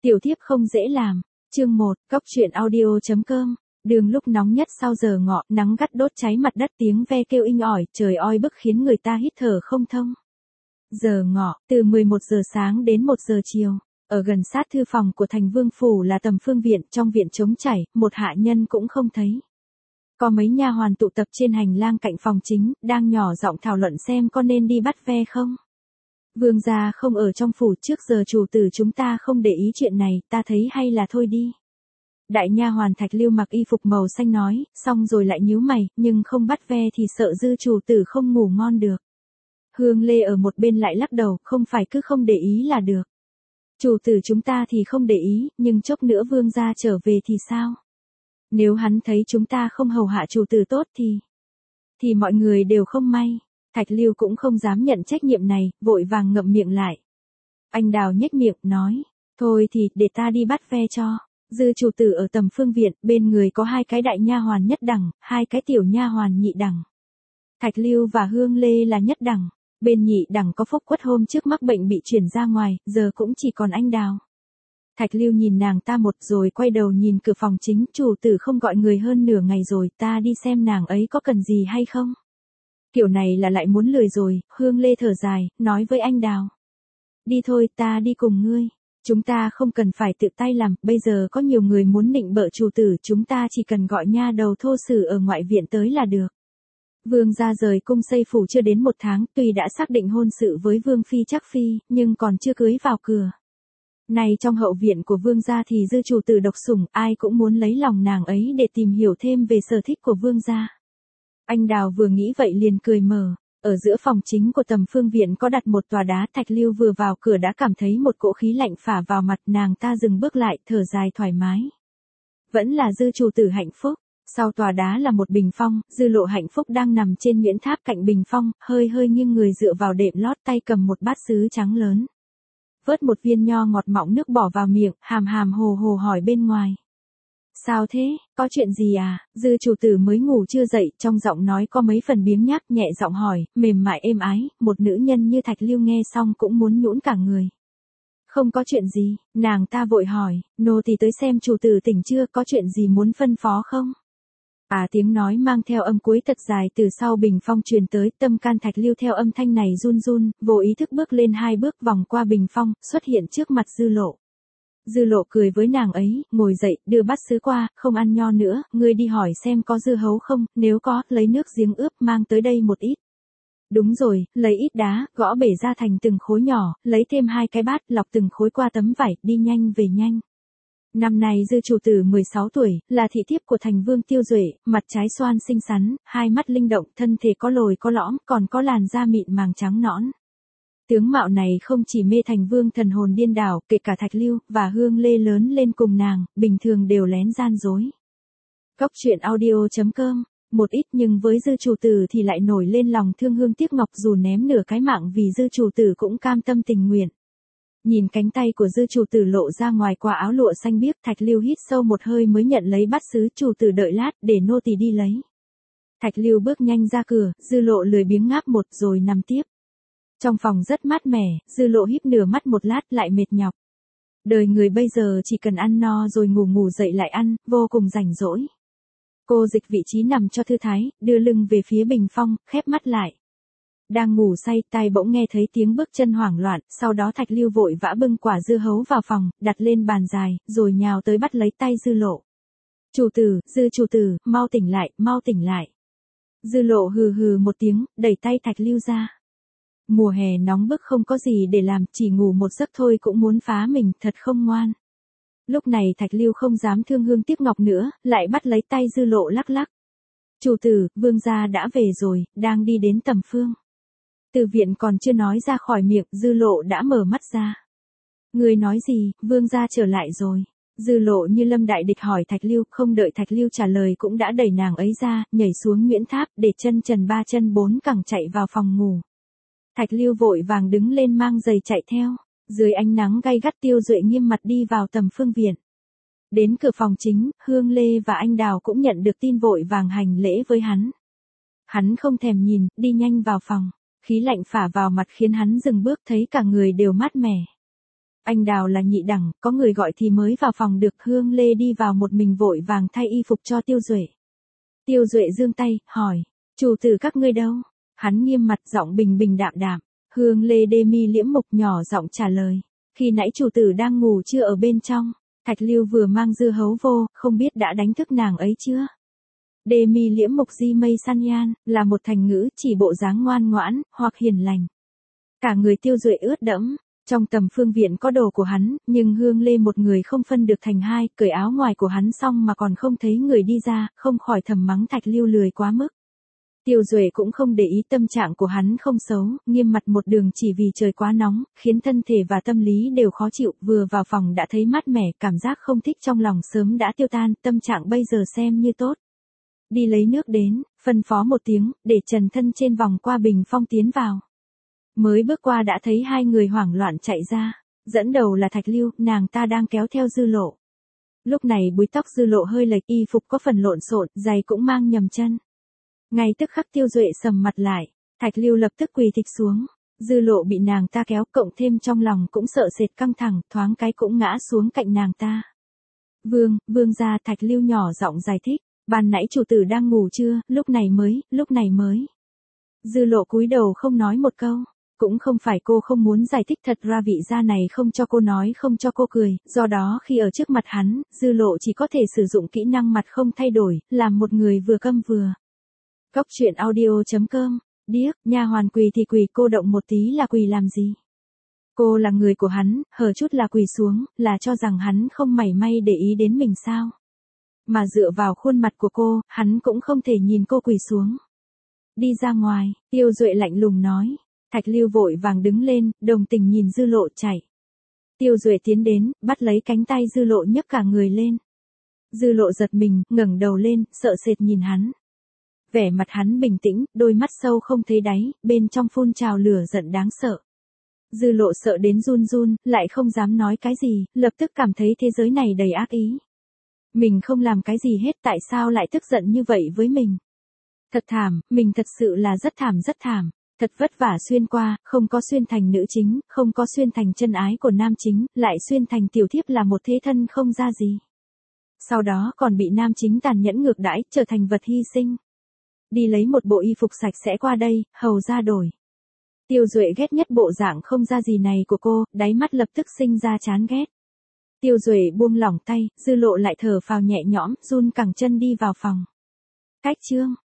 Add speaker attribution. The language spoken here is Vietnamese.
Speaker 1: Tiểu thiếp không dễ làm. Chương 1, Cóc truyện audio.com. Đường lúc nóng nhất sau giờ ngọ, nắng gắt đốt cháy mặt đất, tiếng ve kêu inh ỏi, trời oi bức khiến người ta hít thở không thông. Giờ ngọ, từ 11 giờ sáng đến 1 giờ chiều, ở gần sát thư phòng của thành vương phủ là Tầm Phương viện, trong viện trống chảy, một hạ nhân cũng không thấy. Có mấy nha hoàn tụ tập trên hành lang cạnh phòng chính, đang nhỏ giọng thảo luận xem có nên đi bắt ve không. Vương gia không ở trong phủ, trước giờ chủ tử chúng ta không để ý chuyện này, ta thấy hay là thôi đi. Đại nha hoàn Thạch Lưu mặc y phục màu xanh nói, xong rồi lại nhíu mày, nhưng không bắt ve thì sợ dư chủ tử không ngủ ngon được. Hương Lê ở một bên lại lắc đầu, không phải cứ không để ý là được. Chủ tử chúng ta thì không để ý, nhưng chốc nữa vương gia trở về thì sao? Nếu hắn thấy chúng ta không hầu hạ chủ tử tốt thì mọi người đều không may. Thạch Lưu cũng không dám nhận trách nhiệm này, vội vàng ngậm miệng lại. Anh Đào nhếch miệng, nói, thôi thì, để ta đi bắt ve cho. Dư chủ tử ở Tầm Phương viện, bên người có 2 cái đại nha hoàn nhất đẳng, 2 cái tiểu nha hoàn nhị đẳng. Thạch Lưu và Hương Lê là nhất đẳng, bên nhị đẳng có Phúc Quất hôm trước mắc bệnh bị chuyển ra ngoài, giờ cũng chỉ còn anh Đào. Thạch Lưu nhìn nàng ta một rồi quay đầu nhìn cửa phòng chính, chủ tử không gọi người hơn nửa ngày rồi, ta đi xem nàng ấy có cần gì hay không. Kiểu này là lại muốn lười rồi. Hương Lê thở dài, nói với anh Đào. Đi thôi, ta đi cùng ngươi. Chúng ta không cần phải tự tay làm, bây giờ có nhiều người muốn nịnh bợ chủ tử, chúng ta chỉ cần gọi nha đầu thô sử ở ngoại viện tới là được. Vương gia rời cung xây phủ chưa đến 1 tháng, tuy đã xác định hôn sự với Vương Phi Trác Phi, nhưng còn chưa cưới vào cửa. Này trong hậu viện của vương gia thì dư chủ tử độc sủng, ai cũng muốn lấy lòng nàng ấy để tìm hiểu thêm về sở thích của vương gia. Anh Đào vừa nghĩ vậy liền cười mở. Ở giữa phòng chính của Tầm Phương viện có đặt một tòa đá. Thạch Lưu vừa vào cửa đã cảm thấy một cỗ khí lạnh phả vào mặt, nàng ta dừng bước lại, thở dài thoải mái. Vẫn là dư chủ tử hạnh phúc. Sau tòa đá là một bình phong, Dư Lộ hạnh phúc đang nằm trên nhuyễn tháp cạnh bình phong, hơi nghiêng người dựa vào đệm lót, tay cầm một bát sứ trắng lớn. Vớt một viên nho ngọt mọng nước bỏ vào miệng, hàm hồ hồ hỏi bên ngoài. Sao thế, có chuyện gì à? Dư chủ tử mới ngủ chưa dậy, trong giọng nói có mấy phần biếng nhác, nhẹ giọng hỏi, mềm mại êm ái, một nữ nhân như Thạch Lưu nghe xong cũng muốn nhũn cả người. Không có chuyện gì, nàng ta vội hỏi, nô tỳ tới xem chủ tử tỉnh chưa, có chuyện gì muốn phân phó không? Tiếng nói mang theo âm cuối thật dài từ sau bình phong truyền tới, tâm can Thạch Lưu theo âm thanh này run run, vô ý thức bước lên 2 bước vòng qua bình phong, xuất hiện trước mặt Dư Lộ. Dư Lộ cười với nàng ấy, ngồi dậy, đưa bát sứ qua, không ăn nho nữa, ngươi đi hỏi xem có dưa hấu không, nếu có, lấy nước giếng ướp mang tới đây một ít. Đúng rồi, lấy ít đá, gõ bể ra thành từng khối nhỏ, lấy thêm 2 cái bát, lọc từng khối qua tấm vải, đi nhanh về nhanh. Năm nay dư chủ tử 16 tuổi, là thị thiếp của thành vương Tiêu Duệ, mặt trái xoan xinh xắn, 2 mắt linh động, thân thể có lồi có lõm, còn có làn da mịn màng trắng nõn. Tướng mạo này không chỉ mê thành vương thần hồn điên đảo, kể cả Thạch Lưu và Hương Lê lớn lên cùng nàng, bình thường đều lén gian dối. Cóc truyện audio.com. Một ít nhưng với dư chủ tử thì lại nổi lên lòng thương hương tiếc ngọc, dù ném nửa cái mạng vì dư chủ tử cũng cam tâm tình nguyện. Nhìn cánh tay của dư chủ tử lộ ra ngoài qua áo lụa xanh biếc, Thạch Lưu hít sâu một hơi mới nhận lấy bát sứ, chủ tử đợi lát, để nô tỳ đi lấy. Thạch Lưu bước nhanh ra cửa, Dư Lộ lười biếng ngáp một rồi nằm tiếp. Trong phòng rất mát mẻ, Dư Lộ híp nửa mắt một lát lại mệt nhọc. Đời người bây giờ chỉ cần ăn no rồi ngủ dậy lại ăn, vô cùng rảnh rỗi. Cô dịch vị trí nằm cho thư thái, đưa lưng về phía bình phong, khép mắt lại. Đang ngủ say, tai bỗng nghe thấy tiếng bước chân hoảng loạn, sau đó Thạch Lưu vội vã bưng quả dưa hấu vào phòng, đặt lên bàn dài, rồi nhào tới bắt lấy tay Dư Lộ. Dư chủ tử, mau tỉnh lại, mau tỉnh lại. Dư Lộ hừ một tiếng, đẩy tay Thạch Lưu ra. Mùa hè nóng bức không có gì để làm, chỉ ngủ một giấc thôi cũng muốn phá mình, thật không ngoan. Lúc này Thạch Lưu không dám thương hương tiếc ngọc nữa, lại bắt lấy tay Dư Lộ lắc lắc. Chủ tử, vương gia đã về rồi, đang đi đến Tầm Phương. Từ viện còn chưa nói ra khỏi miệng, Dư Lộ đã mở mắt ra. Người nói gì, vương gia trở lại rồi. Dư Lộ như lâm đại địch hỏi Thạch Lưu, không đợi Thạch Lưu trả lời cũng đã đẩy nàng ấy ra, nhảy xuống nhuyễn tháp, để chân trần 3 chân 4 cẳng chạy vào phòng ngủ. Thạch Lưu vội vàng đứng lên mang giày chạy theo. Dưới ánh nắng gay gắt, Tiêu Duệ nghiêm mặt đi vào Tầm Phương viện. Đến cửa phòng chính, Hương Lê và anh Đào cũng nhận được tin vội vàng hành lễ với hắn. Hắn không thèm nhìn, đi nhanh vào phòng. Khí lạnh phả vào mặt khiến hắn dừng bước, thấy cả người đều mát mẻ. Anh Đào là nhị đẳng, có người gọi thì mới vào phòng được. Hương Lê đi vào một mình vội vàng thay y phục cho Tiêu Duệ. Tiêu Duệ giương tay, hỏi, chủ tử các ngươi đâu? Hắn nghiêm mặt, giọng bình bình đạm đạm. Hương Lê đê mi liễm mục, nhỏ giọng trả lời, khi nãy chủ tử đang ngủ chưa ở bên trong, Thạch Lưu vừa mang dưa hấu vô, không biết đã đánh thức nàng ấy chưa? Đê mi liễm mục di mây san nhan, là một thành ngữ chỉ bộ dáng ngoan ngoãn, hoặc hiền lành. Cả người Tiêu Duệ ướt đẫm, trong tầm phương viện có đồ của hắn, nhưng Hương Lê một người không phân được thành hai, cởi áo ngoài của hắn xong mà còn không thấy người đi ra, không khỏi thầm mắng Thạch Lưu lười quá mức. Tiêu Duệ cũng không để ý tâm trạng của hắn không xấu, nghiêm mặt một đường chỉ vì trời quá nóng, khiến thân thể và tâm lý đều khó chịu, vừa vào phòng đã thấy mát mẻ, cảm giác không thích trong lòng sớm đã tiêu tan, tâm trạng bây giờ xem như tốt. Đi lấy nước đến, phân phó một tiếng, để trần thân trên vòng qua bình phong tiến vào. Mới bước qua đã thấy hai người hoảng loạn chạy ra, dẫn đầu là Thạch Lưu, nàng ta đang kéo theo Dư Lộ. Lúc này búi tóc Dư Lộ hơi lệch, y phục có phần lộn xộn, giày cũng mang nhầm chân. Ngay tức khắc Tiêu Duệ sầm mặt lại, Thạch Lưu lập tức quỳ thịch xuống. Dư Lộ bị nàng ta kéo, cộng thêm trong lòng cũng sợ sệt căng thẳng, thoáng cái cũng ngã xuống cạnh nàng ta. Vương gia, Thạch Lưu nhỏ giọng giải thích, ban nãy chủ tử đang ngủ chưa, lúc này mới. Dư Lộ cúi đầu không nói một câu. Cũng không phải cô không muốn giải thích, thật ra vị gia này không cho cô nói, không cho cô cười, do đó khi ở trước mặt hắn, Dư Lộ chỉ có thể sử dụng kỹ năng mặt không thay đổi, làm một người vừa câm vừa. Cóc truyện audio.com, điếc, nha hoàn quỳ thì quỳ, cô động một tí là quỳ làm gì? Cô là người của hắn, hở chút là quỳ xuống, là cho rằng hắn không mảy may để ý đến mình sao? Mà dựa vào khuôn mặt của cô, hắn cũng không thể nhìn cô quỳ xuống. Đi ra ngoài, Tiêu Duệ lạnh lùng nói. Thạch Lưu vội vàng đứng lên, đồng tình nhìn Dư Lộ chạy. Tiêu Duệ tiến đến, bắt lấy cánh tay Dư Lộ nhấc cả người lên. Dư Lộ giật mình, ngẩng đầu lên, sợ sệt nhìn hắn. Vẻ mặt hắn bình tĩnh, đôi mắt sâu không thấy đáy, bên trong phun trào lửa giận đáng sợ. Dư Lộ sợ đến run run, lại không dám nói cái gì, lập tức cảm thấy thế giới này đầy ác ý. Mình không làm cái gì hết, tại sao lại tức giận như vậy với mình? Thật thảm, mình thật sự là rất thảm. Thật vất vả xuyên qua, không có xuyên thành nữ chính, không có xuyên thành chân ái của nam chính, lại xuyên thành tiểu thiếp là một thế thân không ra gì. Sau đó còn bị nam chính tàn nhẫn ngược đãi, trở thành vật hy sinh. Đi lấy một bộ y phục sạch sẽ qua đây, hầu ra đổi. Tiêu Duệ ghét nhất bộ dạng không ra gì này của cô, đáy mắt lập tức sinh ra chán ghét. Tiêu Duệ buông lỏng tay, Dư Lộ lại thở phào nhẹ nhõm, run cẳng chân đi vào phòng. Cách chương